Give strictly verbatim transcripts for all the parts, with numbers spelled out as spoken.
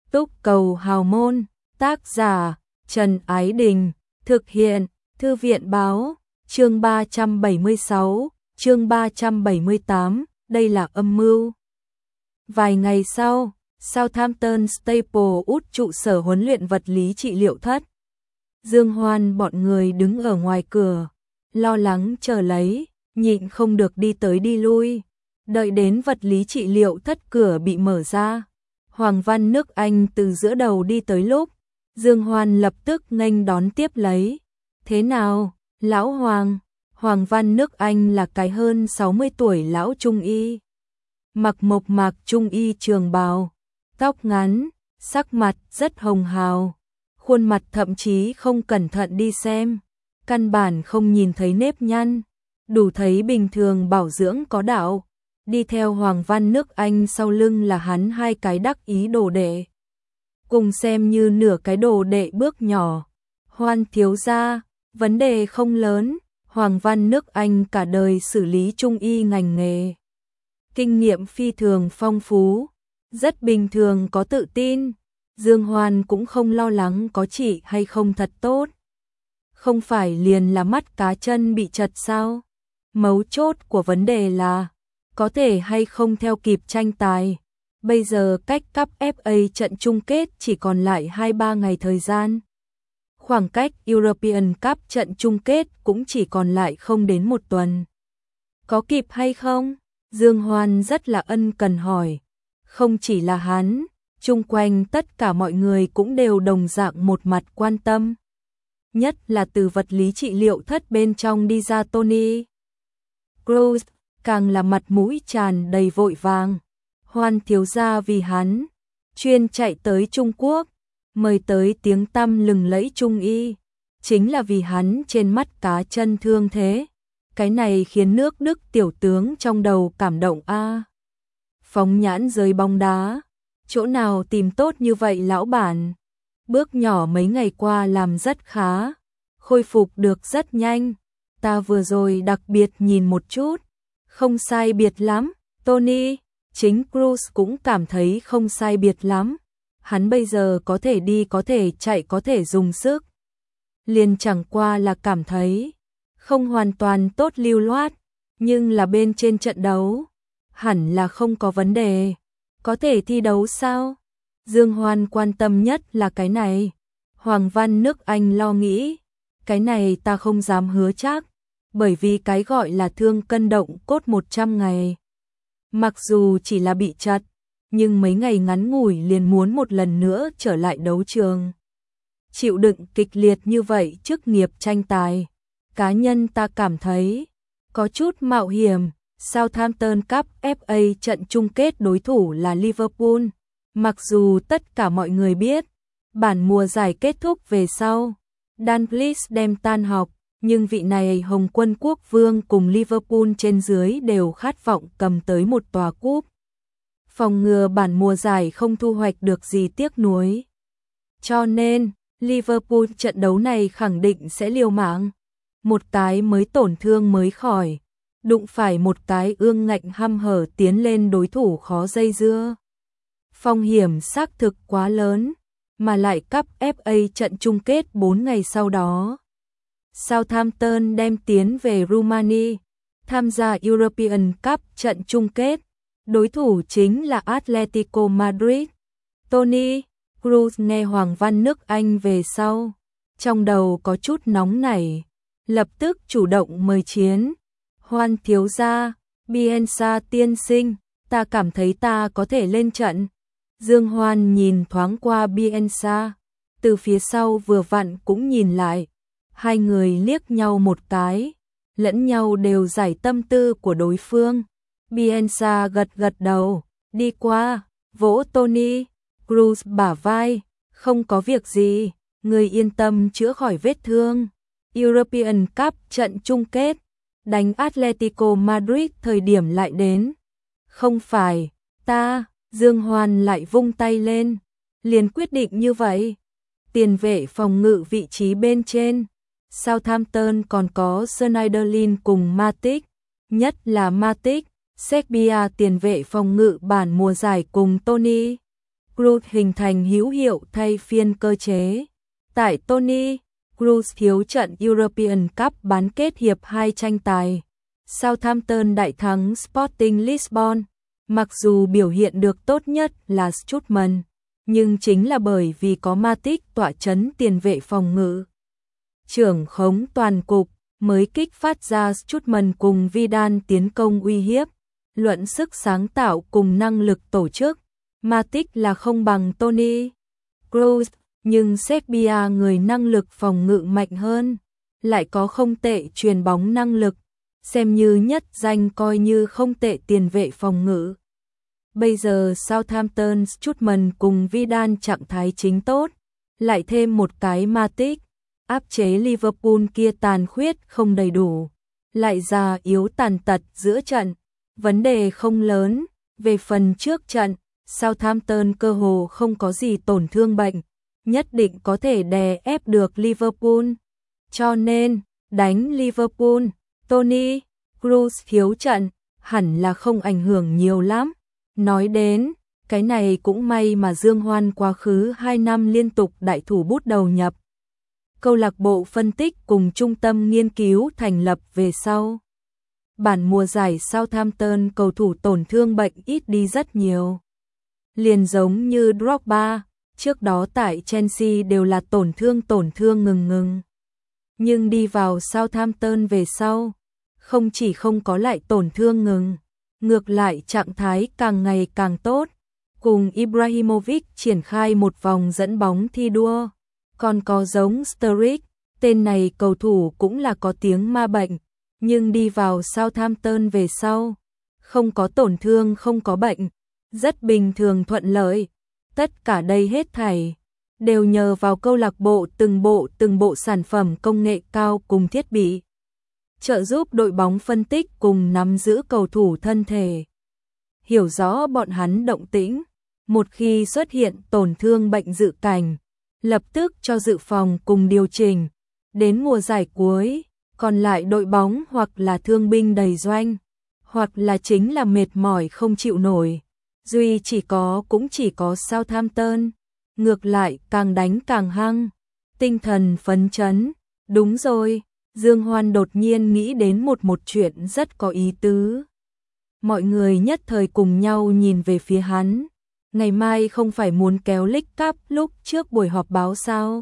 Túc cầu hào môn, tác giả Trần Ái Đình, thực hiện Thư viện báo, chương ba trăm bảy mươi sáu, chương ba trăm bảy mươi tám, đây là âm mưu. Vài ngày sau, Southampton Staple út trụ sở huấn luyện vật lý trị liệu thất. Dương Hoan bọn người đứng ở ngoài cửa, lo lắng chờ lấy, nhịn không được đi tới đi lui. Đợi đến vật lý trị liệu thất cửa bị mở ra, Hoàng Văn nước Anh từ giữa đầu đi tới lúc, Dương Hoan lập tức nghênh đón tiếp lấy. Thế nào, lão Hoàng? Hoàng Văn nước Anh là cái hơn sáu mươi tuổi lão trung y. Mặc mộc mạc trung y trường bào, tóc ngắn, sắc mặt rất hồng hào, khuôn mặt thậm chí không cẩn thận đi xem, căn bản không nhìn thấy nếp nhăn, đủ thấy bình thường bảo dưỡng có đạo. Đi theo Hoàng Văn nước Anh sau lưng là hắn hai cái đắc ý đồ đệ. Cùng xem như nửa cái đồ đệ bước nhỏ. Hoan thiếu gia, vấn đề không lớn, Hoàng Văn nước Anh cả đời xử lý trung y ngành nghề. Kinh nghiệm phi thường phong phú, rất bình thường có tự tin. Dương Hoan cũng không lo lắng có trị hay không thật tốt. Không phải liền là mắt cá chân bị chật sao? Mấu chốt của vấn đề là có thể hay không theo kịp tranh tài. Bây giờ cách cúp ép a trận chung kết chỉ còn lại hai ba ngày thời gian. Khoảng cách European Cup trận chung kết cũng chỉ còn lại không đến một tuần. Có kịp hay không? Dương Hoan rất là ân cần hỏi. Không chỉ là hắn, chung quanh tất cả mọi người cũng đều đồng dạng một mặt quan tâm. Nhất là từ vật lý trị liệu thất bên trong đi ra Tony Cruz, càng là mặt mũi tràn đầy vội vàng. Hoan thiếu gia vì hắn chuyên chạy tới Trung Quốc, mời tới tiếng tăm lừng lẫy trung y, chính là vì hắn trên mắt cá chân thương thế. Cái này khiến nước Đức tiểu tướng trong đầu cảm động a. À. Phóng nhãn giới bóng đá, chỗ nào tìm tốt như vậy lão bản. Bước nhỏ mấy ngày qua làm rất khá, khôi phục được rất nhanh. Ta vừa rồi đặc biệt nhìn một chút, không sai biệt lắm. Tony, chính Cruz cũng cảm thấy không sai biệt lắm. Hắn bây giờ có thể đi, có thể chạy, có thể dùng sức. Liền chẳng qua là cảm thấy không hoàn toàn tốt lưu loát, nhưng là bên trên trận đấu hẳn là không có vấn đề. Có thể thi đấu sao? Dương Hoan quan tâm nhất là cái này. Hoàng Văn nước Anh lo nghĩ, cái này ta không dám hứa chắc, bởi vì cái gọi là thương cân động cốt một trăm ngày. Mặc dù chỉ là bị chật, nhưng mấy ngày ngắn ngủi liền muốn một lần nữa trở lại đấu trường. Chịu đựng kịch liệt như vậy chức nghiệp tranh tài, cá nhân ta cảm thấy có chút mạo hiểm. Southampton Cup ép a trận chung kết đối thủ là Liverpool. Mặc dù tất cả mọi người biết, bản mùa giải kết thúc về sau, Dalglish đem tan học, nhưng vị này Hồng Quân Quốc Vương cùng Liverpool trên dưới đều khát vọng cầm tới một tòa cúp. Phòng ngừa bản mùa giải không thu hoạch được gì tiếc nuối. Cho nên, Liverpool trận đấu này khẳng định sẽ liều mạng. Một cái mới tổn thương mới khỏi, đụng phải một cái ương ngạnh hăm hở tiến lên đối thủ khó dây dưa. Phong hiểm xác thực quá lớn, mà lại cúp ép a trận chung kết bốn ngày sau đó. Southampton đem tiến về Romania, tham gia European Cup trận chung kết. Đối thủ chính là Atletico Madrid. Tony Cruz nghe Hoàng Văn nước Anh về sau, trong đầu có chút nóng nảy, lập tức chủ động mời chiến. Hoan thiếu gia, Bielsa tiên sinh, ta cảm thấy ta có thể lên trận. Dương Hoan nhìn thoáng qua Bielsa, từ phía sau vừa vặn cũng nhìn lại. Hai người liếc nhau một cái, lẫn nhau đều giải tâm tư của đối phương. Bielsa gật gật đầu, đi qua, vỗ Tony Cruz bả vai, không có việc gì, người yên tâm chữa khỏi vết thương. European Cup trận chung kết, đánh Atletico Madrid thời điểm lại đến. Không phải, ta, Dương Hoan lại vung tay lên, liền quyết định như vậy. Tiền vệ phòng ngự vị trí bên trên, Southampton còn có Schneiderlin cùng Matic, nhất là Matic. Serbia tiền vệ phòng ngự bản mùa giải cùng Tony Cruz hình thành hữu hiệu thay phiên cơ chế. Tại Tony Cruz thiếu trận European Cup bán kết hiệp hai tranh tài, Southampton đại thắng Sporting Lisbon. Mặc dù biểu hiện được tốt nhất là Strootman, nhưng chính là bởi vì có Matic tọa chấn tiền vệ phòng ngự, trưởng khống toàn cục, mới kích phát ra Strootman cùng Vidal tiến công uy hiếp. Luận sức sáng tạo cùng năng lực tổ chức, Matic là không bằng Tony Cruz, nhưng Serbia người năng lực phòng ngự mạnh hơn, lại có không tệ chuyền bóng năng lực, xem như nhất danh coi như không tệ tiền vệ phòng ngự. Bây giờ Southampton Strootman cùng Vidal trạng thái chính tốt, lại thêm một cái Matic, áp chế Liverpool kia tàn khuyết không đầy đủ, lại già yếu tàn tật giữa trận, vấn đề không lớn. Về phần trước trận, Southampton cơ hồ không có gì tổn thương bệnh, nhất định có thể đè ép được Liverpool. Cho nên, đánh Liverpool, Tony Cruz thiếu trận, hẳn là không ảnh hưởng nhiều lắm. Nói đến, cái này cũng may mà Dương Hoan quá khứ hai năm liên tục đại thủ bút đầu nhập. Câu lạc bộ phân tích cùng trung tâm nghiên cứu thành lập về sau. Bản mùa giải Southampton cầu thủ tổn thương bệnh ít đi rất nhiều. Liền giống như Drogba, trước đó tại Chelsea đều là tổn thương tổn thương ngừng ngừng. Nhưng đi vào Southampton về sau, không chỉ không có lại tổn thương ngừng, ngược lại trạng thái càng ngày càng tốt, cùng Ibrahimovic triển khai một vòng dẫn bóng thi đua, còn có giống Sturridge, tên này cầu thủ cũng là có tiếng ma bệnh, nhưng đi vào Southampton về sau, không có tổn thương không có bệnh, rất bình thường thuận lợi. Tất cả đây hết thảy đều nhờ vào câu lạc bộ từng bộ từng bộ sản phẩm công nghệ cao cùng thiết bị, trợ giúp đội bóng phân tích cùng nắm giữ cầu thủ thân thể, hiểu rõ bọn hắn động tĩnh, một khi xuất hiện tổn thương bệnh dự cảnh, lập tức cho dự phòng cùng điều chỉnh. Đến mùa giải cuối, còn lại đội bóng hoặc là thương binh đầy doanh, hoặc là chính là mệt mỏi không chịu nổi. Duy chỉ có cũng chỉ có Southampton, ngược lại càng đánh càng hăng, tinh thần phấn chấn. Đúng rồi, Dương Hoan đột nhiên nghĩ đến một một chuyện rất có ý tứ. Mọi người nhất thời cùng nhau nhìn về phía hắn. Ngày mai không phải muốn kéo League Cup lúc trước buổi họp báo sao?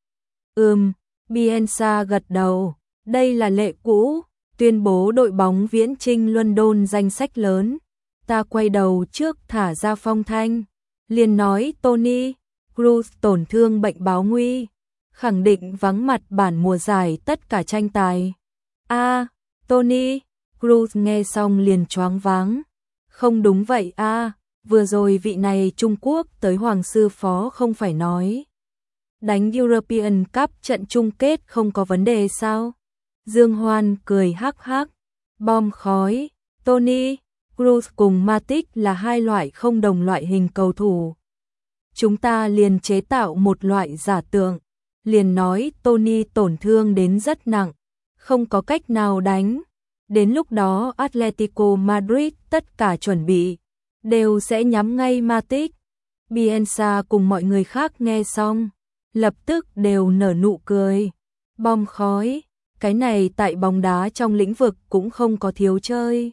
Ừm, Bielsa gật đầu. Đây là lệ cũ, tuyên bố đội bóng viễn chinh London danh sách lớn. Ta quay đầu trước thả ra phong thanh, liền nói Tony Cruz tổn thương bệnh báo nguy, khẳng định vắng mặt bản mùa giải tất cả tranh tài. A, à, Tony Cruz nghe xong liền choáng váng. Không đúng vậy a, à, vừa rồi vị này Trung Quốc tới Hoàng sư phó không phải nói đánh European Cup trận chung kết không có vấn đề sao? Dương Hoan cười hắc hắc, bom khói. Tony Cruz cùng Matic là hai loại không đồng loại hình cầu thủ. Chúng ta liền chế tạo một loại giả tượng, liền nói Tony tổn thương đến rất nặng, không có cách nào đánh. Đến lúc đó Atletico Madrid tất cả chuẩn bị, đều sẽ nhắm ngay Matic. Bielsa cùng mọi người khác nghe xong, lập tức đều nở nụ cười. Bom khói, cái này tại bóng đá trong lĩnh vực cũng không có thiếu chơi.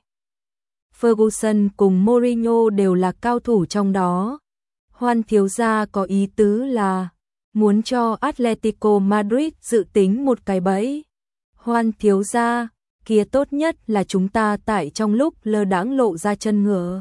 Ferguson cùng Mourinho đều là cao thủ trong đó. Hoan thiếu gia có ý tứ là muốn cho Atletico Madrid dự tính một cái bẫy. Hoan thiếu gia, kia tốt nhất là chúng ta tại trong lúc lơ đãng lộ ra chân ngựa.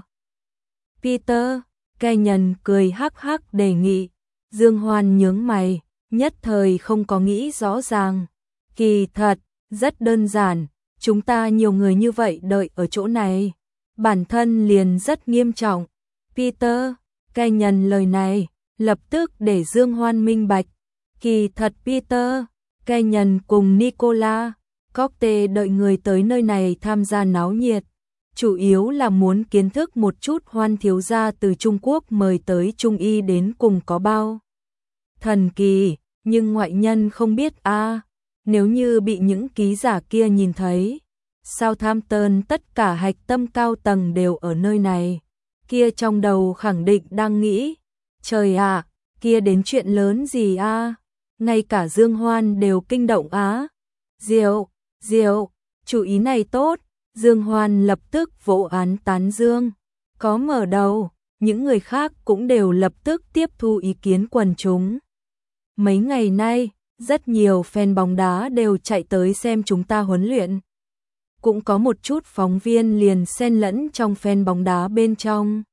Peter Kenyon cười hắc hắc đề nghị. Dương Hoan nhướng mày, nhất thời không có nghĩ rõ ràng. Kỳ thật, rất đơn giản, chúng ta nhiều người như vậy đợi ở chỗ này, bản thân liền rất nghiêm trọng. Peter Kenyon lời này lập tức để Dương Hoan minh bạch. Kỳ thật Peter Kenyon cùng Nicola Cockte đợi người tới nơi này tham gia náo nhiệt, chủ yếu là muốn kiến thức một chút Hoan thiếu gia từ Trung Quốc mời tới Trung Y đến cùng có bao thần kỳ, nhưng ngoại nhân không biết a. À, nếu như bị những ký giả kia nhìn thấy, Southampton tất cả hạch tâm cao tầng đều ở nơi này, kia trong đầu khẳng định đang nghĩ, Trời ạ, kia đến chuyện lớn gì a? Ngay cả Dương Hoan đều kinh động á. Diệu, diệu, chủ ý này tốt. Dương Hoan lập tức vỗ án tán dương. Có mở đầu, những người khác cũng đều lập tức tiếp thu ý kiến quần chúng. Mấy ngày nay, rất nhiều fan bóng đá đều chạy tới xem chúng ta huấn luyện. Cũng có một chút phóng viên liền xen lẫn trong fan bóng đá bên trong.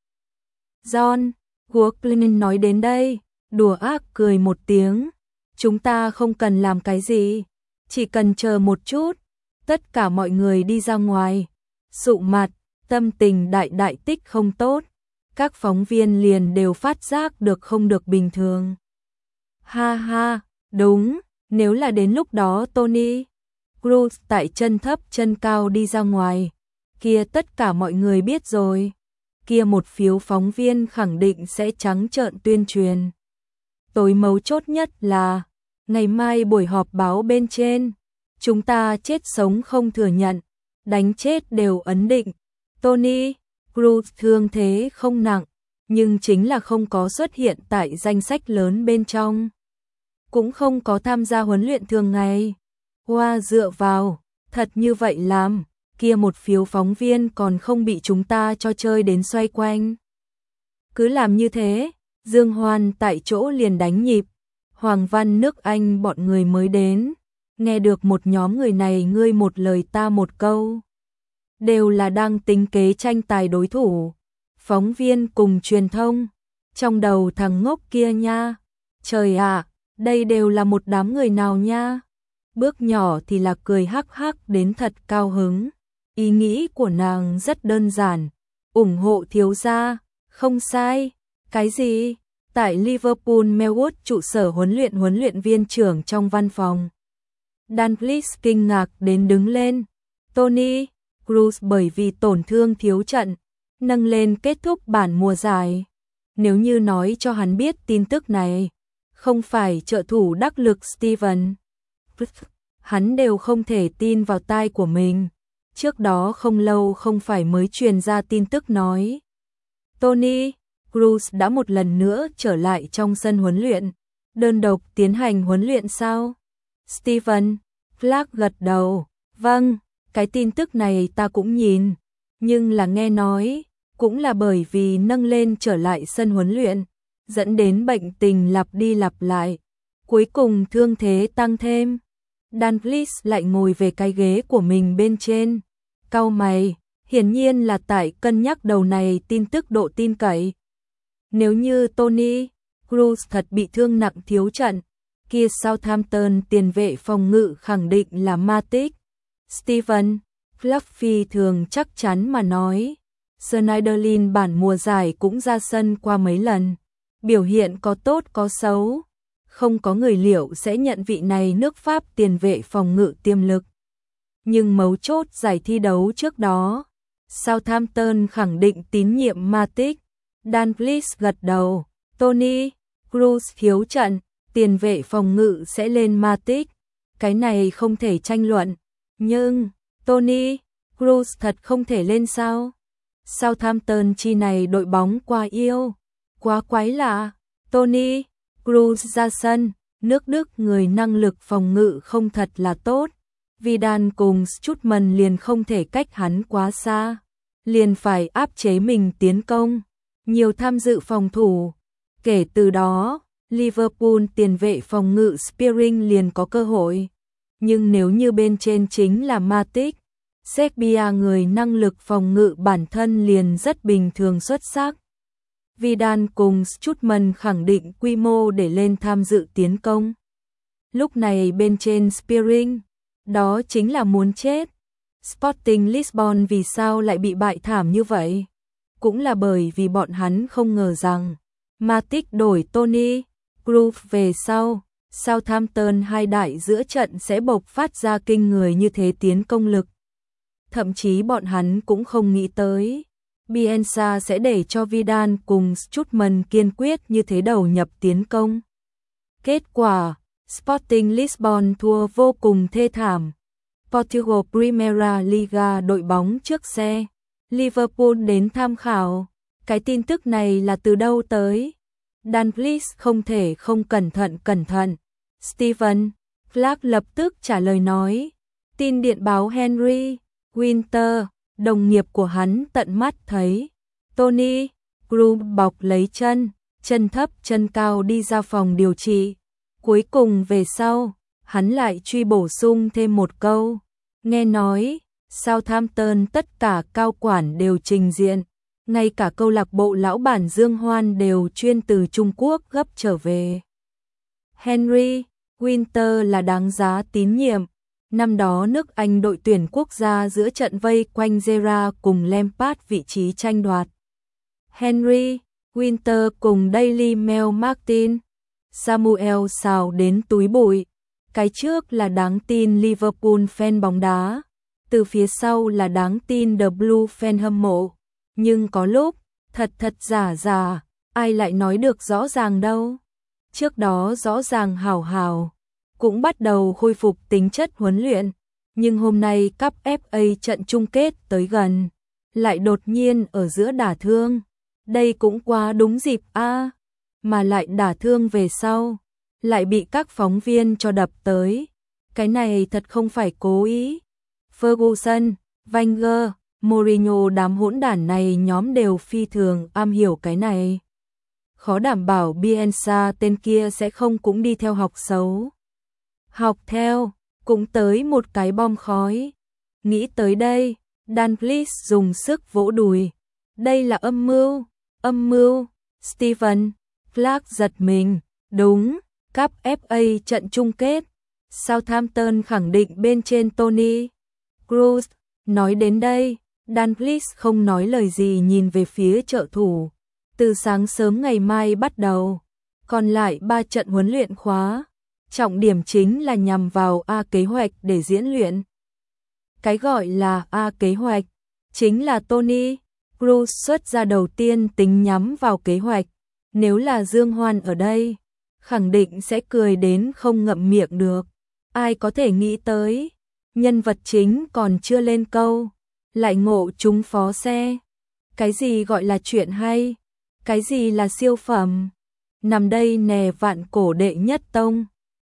John Workman nói đến đây, đùa ác cười một tiếng. Chúng ta không cần làm cái gì, chỉ cần chờ một chút. Tất cả mọi người đi ra ngoài, sụ mặt, tâm tình đại đại tích không tốt. Các phóng viên liền đều phát giác được không được bình thường. Ha ha, đúng, nếu là đến lúc đó Tony Cruz tại chân thấp chân cao đi ra ngoài, kia tất cả mọi người biết rồi. Kia một phiếu phóng viên khẳng định sẽ trắng trợn tuyên truyền. Tối mấu chốt nhất là, ngày mai buổi họp báo bên trên, chúng ta chết sống không thừa nhận, đánh chết đều ấn định. Tony Cruz thương thế không nặng, nhưng chính là không có xuất hiện tại danh sách lớn bên trong. Cũng không có tham gia huấn luyện thường ngày. Hoa dựa vào, thật như vậy làm, kia một phiếu phóng viên còn không bị chúng ta cho chơi đến xoay quanh. Cứ làm như thế, Dương Hoan tại chỗ liền đánh nhịp. Hoàng Văn nước Anh bọn người mới đến, nghe được một nhóm người này ngươi một lời ta một câu. Đều là đang tính kế tranh tài đối thủ. Phóng viên cùng truyền thông, trong đầu thằng ngốc kia nha. Trời ạ, đây đều là một đám người nào nha. Bước nhỏ thì là cười hắc hắc đến thật cao hứng. Ý nghĩ của nàng rất đơn giản, ủng hộ thiếu gia, không sai. Cái gì? Tại Liverpool Melwood trụ sở huấn luyện huấn luyện viên trưởng trong văn phòng. Dan Please kinh ngạc đến đứng lên. Tony Cruz bởi vì tổn thương thiếu trận, nâng lên kết thúc bản mùa giải. Nếu như nói cho hắn biết tin tức này, không phải trợ thủ đắc lực Steven, hắn đều không thể tin vào tai của mình. Trước đó không lâu không phải mới truyền ra tin tức nói Tony Cruz đã một lần nữa trở lại trong sân huấn luyện, đơn độc tiến hành huấn luyện sao? Steven Clark gật đầu, vâng, cái tin tức này ta cũng nhìn, nhưng là nghe nói, cũng là bởi vì nâng lên trở lại sân huấn luyện, dẫn đến bệnh tình lặp đi lặp lại, cuối cùng thương thế tăng thêm. Dan Please lại ngồi về cái ghế của mình bên trên, cau mày, hiển nhiên là tại cân nhắc đầu này tin tức độ tin cậy. Nếu như Tony Cruz thật bị thương nặng thiếu trận, kia Southampton tiền vệ phòng ngự khẳng định là Matic. Steven Fluffy thường chắc chắn mà nói, Schneiderlin bản mùa giải cũng ra sân qua mấy lần, biểu hiện có tốt có xấu, không có người liệu sẽ nhận vị này nước Pháp tiền vệ phòng ngự tiềm lực. Nhưng mấu chốt giải thi đấu trước đó, Southampton khẳng định tín nhiệm Matic. Dan Please gật đầu, Tony Cruz thiếu trận, tiền vệ phòng ngự sẽ lên Matic, cái này không thể tranh luận. Nhưng Tony Cruz thật không thể lên sao? Southampton chi này đội bóng quá yêu, quá quái lạ. Tony Cruz ra sân, nước Đức người năng lực phòng ngự không thật là tốt. Vidal cùng Strootman liền không thể cách hắn quá xa, liền phải áp chế mình tiến công, nhiều tham dự phòng thủ. Kể từ đó, Liverpool tiền vệ phòng ngự Spearing liền có cơ hội. Nhưng nếu như bên trên chính là Matic, Serbia người năng lực phòng ngự bản thân liền rất bình thường xuất sắc. Vidal cùng Strootman khẳng định quy mô để lên tham dự tiến công. Lúc này bên trên Spearing, đó chính là muốn chết. Sporting Lisbon vì sao lại bị bại thảm như vậy? Cũng là bởi vì bọn hắn không ngờ rằng Matic đổi Tony Cruz về sau, Southampton hai đại giữa trận sẽ bộc phát ra kinh người như thế tiến công lực. Thậm chí bọn hắn cũng không nghĩ tới Bielsa sẽ để cho Vidal cùng Strootman kiên quyết như thế đầu nhập tiến công. Kết quả, Sporting Lisbon thua vô cùng thê thảm. Portugal Primeira Liga đội bóng trước xe, Liverpool đến tham khảo. Cái tin tức này là từ đâu tới? Dalglish không thể không cẩn thận cẩn thận. Stephen Clark lập tức trả lời nói, tin điện báo Henry Winter, đồng nghiệp của hắn tận mắt thấy. Tony Crew bọc lấy chân, chân thấp chân cao đi ra phòng điều trị. Cuối cùng về sau, hắn lại truy bổ sung thêm một câu. Nghe nói, Southampton tất cả cao quản đều trình diện, ngay cả câu lạc bộ lão bản Dương Hoan đều chuyên từ Trung Quốc gấp trở về. Henry Winter là đáng giá tín nhiệm. Năm đó nước Anh đội tuyển quốc gia giữa trận vây quanh Gerrard cùng Lampard vị trí tranh đoạt. Henry Winter cùng Daily Mail Martin Samuel xào đến túi bụi. Cái trước là đáng tin Liverpool fan bóng đá, từ phía sau là đáng tin The Blue fan hâm mộ. Nhưng có lúc, thật thật giả giả, ai lại nói được rõ ràng đâu. Trước đó rõ ràng hảo hảo, cũng bắt đầu khôi phục tính chất huấn luyện. Nhưng hôm nay cúp ép a trận chung kết tới gần, lại đột nhiên ở giữa đả thương. Đây cũng quá đúng dịp a à, mà lại đả thương về sau, lại bị các phóng viên cho đập tới. Cái này thật không phải cố ý. Ferguson, Wenger, Mourinho đám hỗn đản này nhóm đều phi thường am hiểu cái này. Khó đảm bảo Bielsa tên kia sẽ không cũng đi theo học xấu. Học theo, cũng tới một cái bom khói. Nghĩ tới đây, Dalglish dùng sức vỗ đùi. Đây là âm mưu, âm mưu. Stephen Clark giật mình. Đúng, cúp ép a trận chung kết. Southampton khẳng định bên trên Tony Cruz. Nói đến đây, Dalglish không nói lời gì nhìn về phía trợ thủ. Từ sáng sớm ngày mai bắt đầu, còn lại ba trận huấn luyện khóa. Trọng điểm chính là nhằm vào A kế hoạch để diễn luyện. Cái gọi là A kế hoạch, chính là Tony Cruz xuất ra đầu tiên tính nhắm vào kế hoạch. Nếu là Dương Hoan ở đây, khẳng định sẽ cười đến không ngậm miệng được. Ai có thể nghĩ tới, nhân vật chính còn chưa lên câu, lại ngộ trúng phó xe. Cái gì gọi là chuyện hay, cái gì là siêu phẩm. Nằm đây nè vạn cổ đệ nhất tông.